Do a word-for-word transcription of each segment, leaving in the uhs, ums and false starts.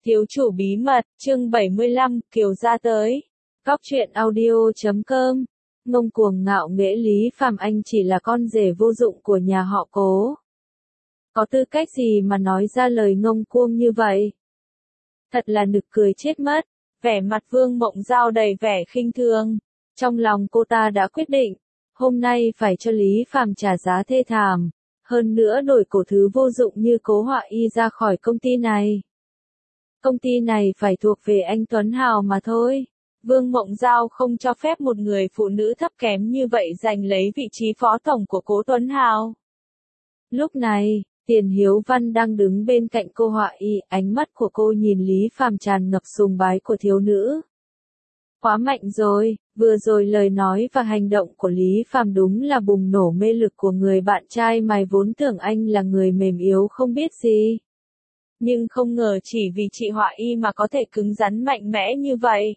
Thiếu chủ bí mật, chương bảy mươi lăm, Kiều gia tới. Cóc truyện audio chấm com. Ngông cuồng ngạo nghễ Lý Phàm, anh chỉ là con rể vô dụng của nhà họ Cố. Có tư cách gì mà nói ra lời ngông cuồng như vậy? Thật là nực cười chết mất. Vẻ mặt Vương Mộng Giao đầy vẻ khinh thường. Trong lòng cô ta đã quyết định, hôm nay phải cho Lý Phàm trả giá thê thảm. Hơn nữa đổi cổ thứ vô dụng như Cố Họa Y ra khỏi công ty này. Công ty này phải thuộc về anh Tuấn Hào mà thôi. Vương Mộng Giao không cho phép một người phụ nữ thấp kém như vậy giành lấy vị trí phó tổng của Cố Tuấn Hào. Lúc này, Tiền Hiếu Văn đang đứng bên cạnh cô Họa Y, ánh mắt của cô nhìn Lý Phàm tràn ngập sùng bái của thiếu nữ. Quá mạnh rồi, vừa rồi lời nói và hành động của Lý Phàm đúng là bùng nổ mê lực của người bạn trai mày vốn tưởng anh là người mềm yếu không biết gì. Nhưng không ngờ chỉ vì chị Họa Y mà có thể cứng rắn mạnh mẽ như vậy.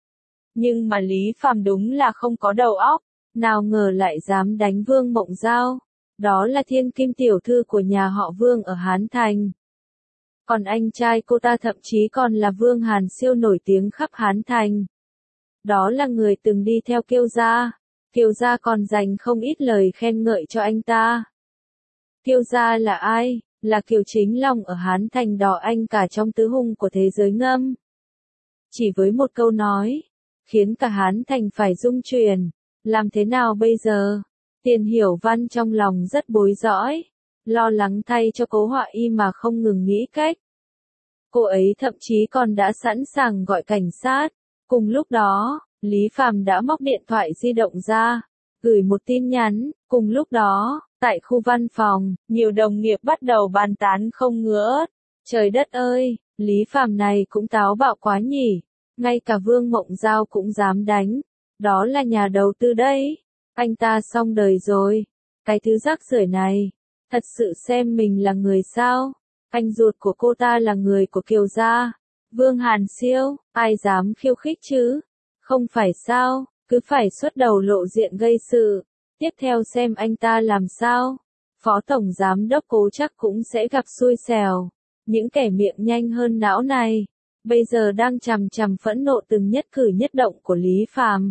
Nhưng mà Lý Phàm đúng là không có đầu óc, nào ngờ lại dám đánh Vương Mộng Giao. Đó là thiên kim tiểu thư của nhà họ Vương ở Hán Thành. Còn anh trai cô ta thậm chí còn là Vương Hàn siêu nổi tiếng khắp Hán Thành. Đó là người từng đi theo Kiều gia. Kiều gia còn dành không ít lời khen ngợi cho anh ta. Kiều gia là ai? Là Kiều Chính Long ở Hán Thành đỏ anh cả trong tứ hung của thế giới ngâm. Chỉ với một câu nói, khiến cả Hán Thành phải rung chuyển. Làm thế nào bây giờ? Tiền Hiểu Văn trong lòng rất bối rối, lo lắng thay cho Cố Họa Y mà không ngừng nghĩ cách. Cô ấy thậm chí còn đã sẵn sàng gọi cảnh sát. Cùng lúc đó, Lý Phàm đã móc điện thoại di động ra, gửi một tin nhắn. Cùng lúc đó, tại khu văn phòng, nhiều đồng nghiệp bắt đầu bàn tán không ngớt. Trời đất ơi, Lý Phàm này cũng táo bạo quá nhỉ. Ngay cả Vương Mộng Giao cũng dám đánh. Đó là nhà đầu tư đấy. Anh ta xong đời rồi. Cái thứ rác rưởi này. Thật sự xem mình là người sao? Anh ruột của cô ta là người của Kiều gia. Vương Hàn siêu, ai dám khiêu khích chứ? Không phải sao, cứ phải xuất đầu lộ diện gây sự. Tiếp theo xem anh ta làm sao. Phó tổng giám đốc Cố chắc cũng sẽ gặp xui xẻo. Những kẻ miệng nhanh hơn não này, bây giờ đang chằm chằm phẫn nộ từng nhất cử nhất động của Lý Phàm.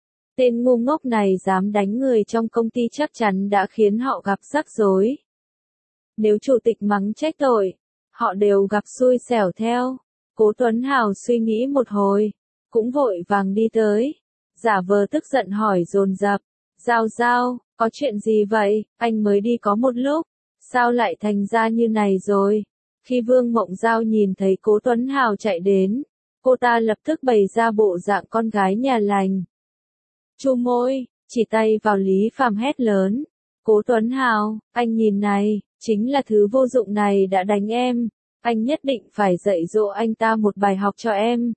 Tên ngu ngốc này dám đánh người trong công ty chắc chắn đã khiến họ gặp rắc rối. Nếu chủ tịch mắng trách tội, họ đều gặp xui xẻo theo. Cố Tuấn Hào suy nghĩ một hồi, cũng vội vàng đi tới, giả vờ tức giận hỏi dồn dập. Giao Giao, có chuyện gì vậy? Anh mới đi có một lúc, sao lại thành ra như này rồi? Khi Vương Mộng Giao nhìn thấy Cố Tuấn Hào chạy đến, cô ta lập tức bày ra bộ dạng con gái nhà lành. Chu môi, chỉ tay vào Lý Phàm hét lớn. Cố Tuấn Hào, anh nhìn này, chính là thứ vô dụng này đã đánh em. Anh nhất định phải dạy dỗ anh ta một bài học cho em.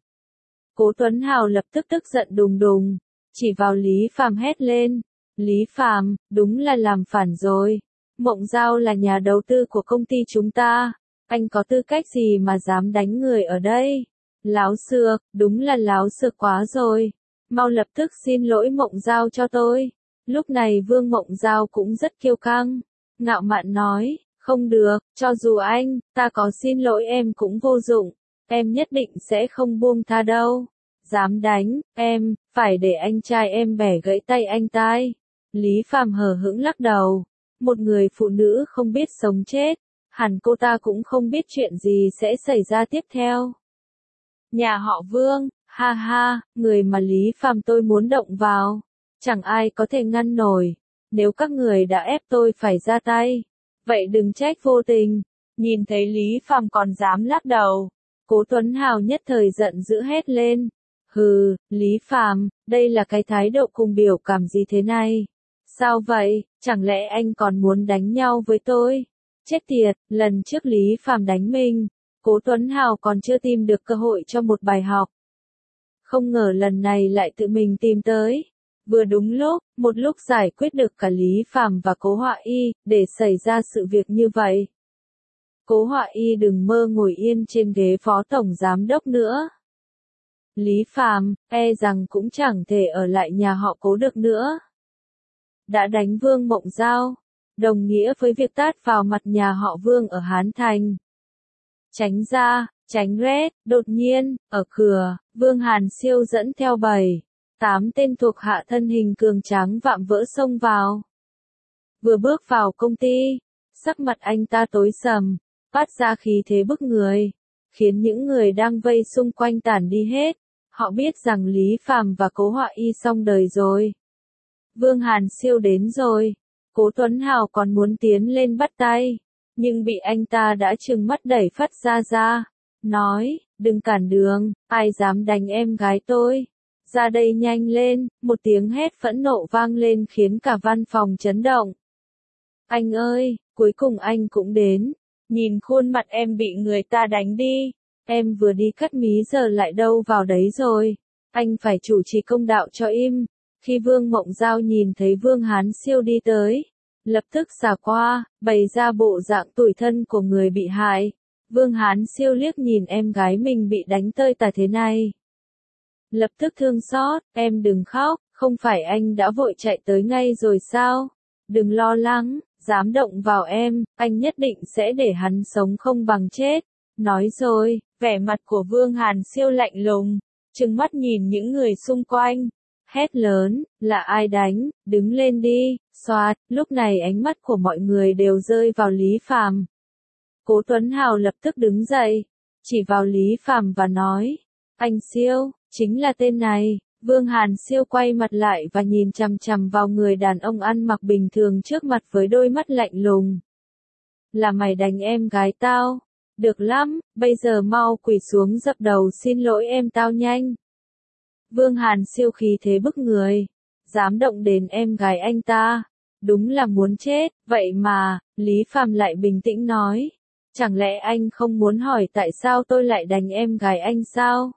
Cố Tuấn Hào lập tức tức giận đùng đùng, chỉ vào Lý Phàm hét lên. Lý Phàm, đúng là làm phản rồi. Mộng Giao là nhà đầu tư của công ty chúng ta. Anh có tư cách gì mà dám đánh người ở đây? Láo xược, đúng là láo xược quá rồi. Mau lập tức xin lỗi Mộng Giao cho tôi. Lúc này Vương Mộng Giao cũng rất kiêu căng. Ngạo mạn nói, không được, cho dù anh, ta có xin lỗi em cũng vô dụng. Em nhất định sẽ không buông tha đâu. Dám đánh, em, phải để anh trai em bẻ gãy tay anh tai. Lý Phàm hờ hững lắc đầu. Một người phụ nữ không biết sống chết. Hẳn cô ta cũng không biết chuyện gì sẽ xảy ra tiếp theo. Nhà họ Vương, ha ha, người mà Lý Phàm tôi muốn động vào. Chẳng ai có thể ngăn nổi. Nếu các người đã ép tôi phải ra tay, vậy đừng trách vô tình. Nhìn thấy Lý Phàm còn dám lắc đầu, Cố Tuấn Hào nhất thời giận dữ hét lên. Hừ, Lý Phàm, đây là cái thái độ cùng biểu cảm gì thế này? Sao vậy, chẳng lẽ anh còn muốn đánh nhau với tôi? Chết tiệt, lần trước Lý Phàm đánh mình, Cố Tuấn Hào còn chưa tìm được cơ hội cho một bài học. Không ngờ lần này lại tự mình tìm tới. Vừa đúng lúc, một lúc giải quyết được cả Lý Phàm và Cố Họa Y, để xảy ra sự việc như vậy. Cố Họa Y đừng mơ ngồi yên trên ghế phó tổng giám đốc nữa. Lý Phàm, e rằng cũng chẳng thể ở lại nhà họ Cố được nữa. Đã đánh Vương Mộng Giao, đồng nghĩa với việc tát vào mặt nhà họ Vương ở Hán Thành. Tránh ra, Tránh rét, đột nhiên, ở cửa, Vương Hàn Siêu dẫn theo bảy, tám tên thuộc hạ thân hình cường tráng vạm vỡ xông vào. Vừa bước vào công ty, sắc mặt anh ta tối sầm, phát ra khí thế bức người, khiến những người đang vây xung quanh tản đi hết. Họ biết rằng Lý Phàm và Cố Họa Y xong đời rồi. Vương Hàn Siêu đến rồi. Cố Tuấn Hào còn muốn tiến lên bắt tay, nhưng bị anh ta đã trừng mắt đẩy phắt ra ra, nói, đừng cản đường, ai dám đánh em gái tôi. Ra đây nhanh lên, một tiếng hét phẫn nộ vang lên khiến cả văn phòng chấn động. Anh ơi, cuối cùng anh cũng đến, nhìn khuôn mặt em bị người ta đánh đi, em vừa đi cắt mí giờ lại đâu vào đấy rồi, anh phải chủ trì công đạo cho im. Khi Vương Mộng Giao nhìn thấy Vương Hàn Siêu đi tới, lập tức xả qua, bày ra bộ dạng tủi thân của người bị hại. Vương Hán Siêu liếc nhìn em gái mình bị đánh tơi tả thế này. Lập tức thương xót, em đừng khóc, không phải anh đã vội chạy tới ngay rồi sao? Đừng lo lắng, dám động vào em, anh nhất định sẽ để hắn sống không bằng chết. Nói rồi, vẻ mặt của Vương Hàn Siêu lạnh lùng, trừng mắt nhìn những người xung quanh. Hét lớn, là ai đánh, đứng lên đi, xoạt, lúc này ánh mắt của mọi người đều rơi vào Lý Phàm. Cố Tuấn Hào lập tức đứng dậy, chỉ vào Lý Phàm và nói, anh Siêu, chính là tên này. Vương Hàn Siêu quay mặt lại và nhìn chằm chằm vào người đàn ông ăn mặc bình thường trước mặt với đôi mắt lạnh lùng. Là mày đánh em gái tao? Được lắm, bây giờ mau quỳ xuống dập đầu xin lỗi em tao nhanh. Vương Hàn Siêu khí thế bức người, dám động đến em gái anh ta, đúng là muốn chết. Vậy mà, Lý Phàm lại bình tĩnh nói, chẳng lẽ anh không muốn hỏi tại sao tôi lại đánh em gái anh sao?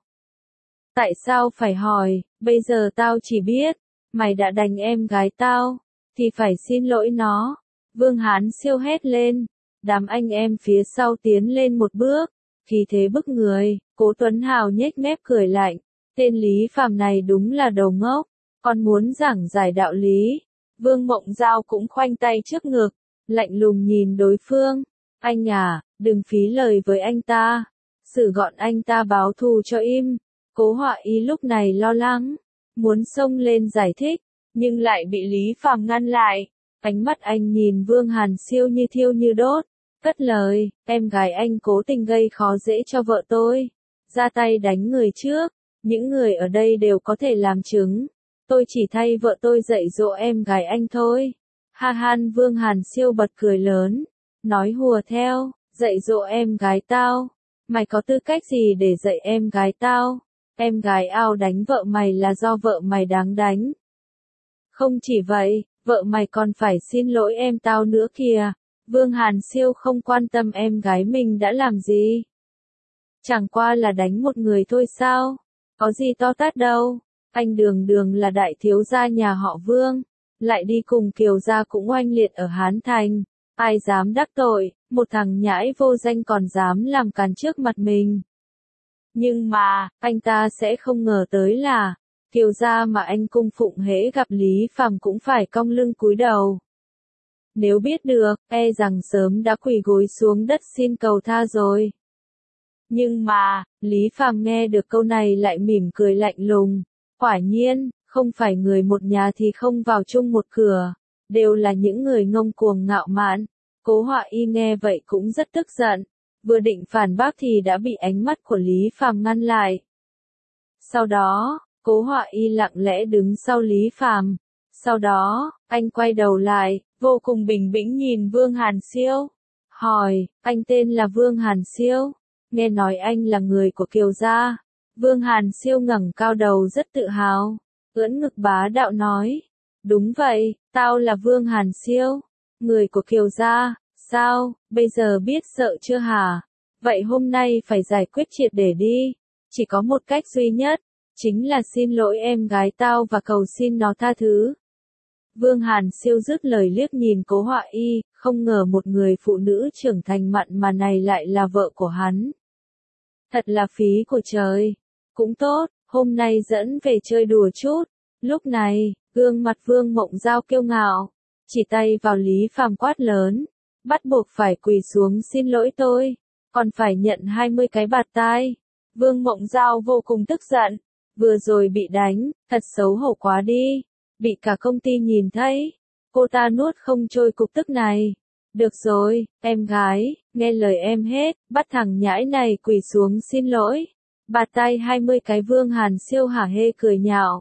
Tại sao phải hỏi, bây giờ tao chỉ biết, mày đã đánh em gái tao, thì phải xin lỗi nó. Vương Hán Siêu hét lên, đám anh em phía sau tiến lên một bước, khí thế bức người. Cố Tuấn Hào nhếch mép cười lạnh, tên Lý Phàm này đúng là đầu ngốc, còn muốn giảng giải đạo lý. Vương Mộng Giao cũng khoanh tay trước ngực, lạnh lùng nhìn đối phương, anh à, đừng phí lời với anh ta, xử gọn anh ta báo thù cho im. Cố Họa Y lúc này lo lắng, muốn xông lên giải thích, nhưng lại bị Lý Phàm ngăn lại. Ánh mắt anh nhìn Vương Hàn Siêu như thiêu như đốt, cất lời, em gái anh cố tình gây khó dễ cho vợ tôi, ra tay đánh người trước, những người ở đây đều có thể làm chứng, tôi chỉ thay vợ tôi dạy dỗ em gái anh thôi. Ha han. Vương Hàn Siêu bật cười lớn, nói hùa theo, dạy dỗ em gái tao, mày có tư cách gì để dạy em gái tao? Em gái ao đánh vợ mày là do vợ mày đáng đánh. Không chỉ vậy, vợ mày còn phải xin lỗi em tao nữa kìa. Vương Hàn Siêu không quan tâm em gái mình đã làm gì. Chẳng qua là đánh một người thôi sao? Có gì to tát đâu. Anh đường đường là đại thiếu gia nhà họ Vương, lại đi cùng Kiều gia cũng oanh liệt ở Hán Thành. Ai dám đắc tội, một thằng nhãi vô danh còn dám làm càn trước mặt mình. Nhưng mà, anh ta sẽ không ngờ tới là, Kiều gia mà anh cung phụng hễ gặp Lý Phàm cũng phải cong lưng cúi đầu. Nếu biết được, e rằng sớm đã quỳ gối xuống đất xin cầu tha rồi. Nhưng mà, Lý Phàm nghe được câu này lại mỉm cười lạnh lùng. Quả nhiên, không phải người một nhà thì không vào chung một cửa, đều là những người ngông cuồng ngạo mạn. Cố Họa Y nghe vậy cũng rất tức giận, vừa định phản bác thì đã bị ánh mắt của Lý Phàm ngăn lại. Sau đó, Cố Họa Y lặng lẽ đứng sau Lý Phàm. Sau đó, anh quay đầu lại, vô cùng bình tĩnh nhìn Vương Hàn Siêu, hỏi, anh tên là Vương Hàn Siêu, nghe nói anh là người của Kiều gia. Vương Hàn Siêu ngẩng cao đầu rất tự hào, ưỡn ngực bá đạo nói, đúng vậy, tao là Vương Hàn Siêu, người của Kiều gia. Sao, bây giờ biết sợ chưa hả? Vậy hôm nay phải giải quyết triệt để đi, chỉ có một cách duy nhất, chính là xin lỗi em gái tao và cầu xin nó tha thứ. Vương Hàn Siêu dứt lời liếc nhìn Cố Họa Y, không ngờ một người phụ nữ trưởng thành mặn mà này lại là vợ của hắn. Thật là phí của trời. Cũng tốt, hôm nay dẫn về chơi đùa chút. Lúc này, gương mặt Vương Mộng Giao kiêu ngạo, chỉ tay vào Lý Phàm quát lớn, bắt buộc phải quỳ xuống xin lỗi tôi. còn phải nhận hai mươi cái bạt tai. Vương Mộng Giao vô cùng tức giận, vừa rồi bị đánh, thật xấu hổ quá đi, bị cả công ty nhìn thấy, cô ta nuốt không trôi cục tức này. Được rồi, em gái, nghe lời em hết, bắt thằng nhãi này quỳ xuống xin lỗi. Bạt tai hai mươi cái. Vương Hàn Siêu hả hê cười nhạo.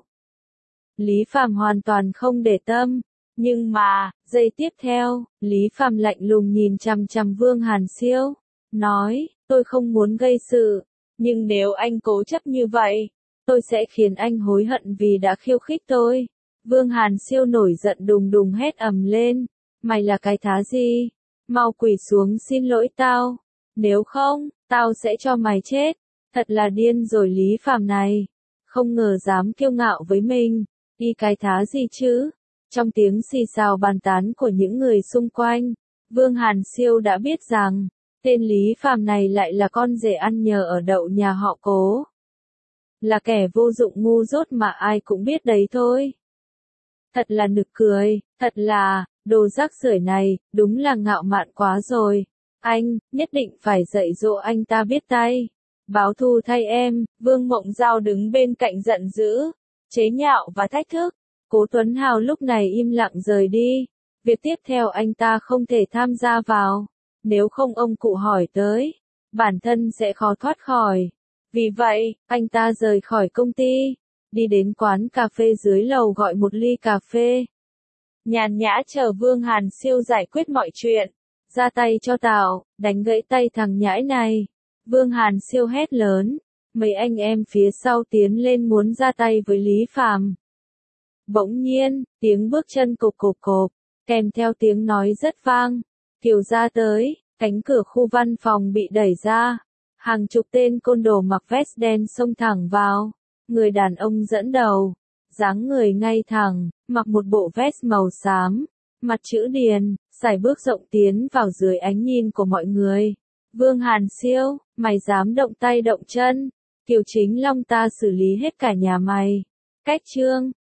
Lý Phàm hoàn toàn không để tâm, nhưng mà, giây tiếp theo, Lý Phàm lạnh lùng nhìn chằm chằm Vương Hàn Siêu, nói, tôi không muốn gây sự, nhưng nếu anh cố chấp như vậy, tôi sẽ khiến anh hối hận vì đã khiêu khích tôi. Vương Hàn Siêu nổi giận đùng đùng hét ầm lên, mày là cái thá gì? Mau quỳ xuống xin lỗi tao, nếu không, tao sẽ cho mày chết. Thật là điên rồi Lý Phàm này, không ngờ dám kiêu ngạo với mình, đi cái thá gì chứ? Trong tiếng xì xào bàn tán của những người xung quanh, Vương Hàn Siêu đã biết rằng, tên Lý Phàm này lại là con rể ăn nhờ ở đậu nhà họ Cố. Là kẻ vô dụng ngu dốt mà ai cũng biết đấy thôi. Thật là nực cười, thật là, đồ rác rưởi này, đúng là ngạo mạn quá rồi. Anh, nhất định phải dạy dỗ anh ta biết tay. Báo thù thay em. Vương Mộng Giao đứng bên cạnh giận dữ, chế nhạo và thách thức. Cố Tuấn Hào lúc này im lặng rời đi. Việc tiếp theo anh ta không thể tham gia vào. Nếu không ông cụ hỏi tới, bản thân sẽ khó thoát khỏi. Vì vậy, anh ta rời khỏi công ty, đi đến quán cà phê dưới lầu gọi một ly cà phê. Nhàn nhã chờ Vương Hàn Siêu giải quyết mọi chuyện. Ra tay cho tao, đánh gãy tay thằng nhãi này. Vương Hàn Siêu hét lớn. Mấy anh em phía sau tiến lên muốn ra tay với Lý Phàm. Bỗng nhiên, tiếng bước chân cộp cộp cộp, kèm theo tiếng nói rất vang. Kiều Gia tới, cánh cửa khu văn phòng bị đẩy ra. Hàng chục tên côn đồ mặc vest đen xông thẳng vào. Người đàn ông dẫn đầu, dáng người ngay thẳng, mặc một bộ vest màu xám, mặt chữ điền, sải bước rộng tiến vào dưới ánh nhìn của mọi người. Vương Hàn Siêu, mày dám động tay động chân, Kiều Chính Long ta xử lý hết cả nhà mày. Cách chương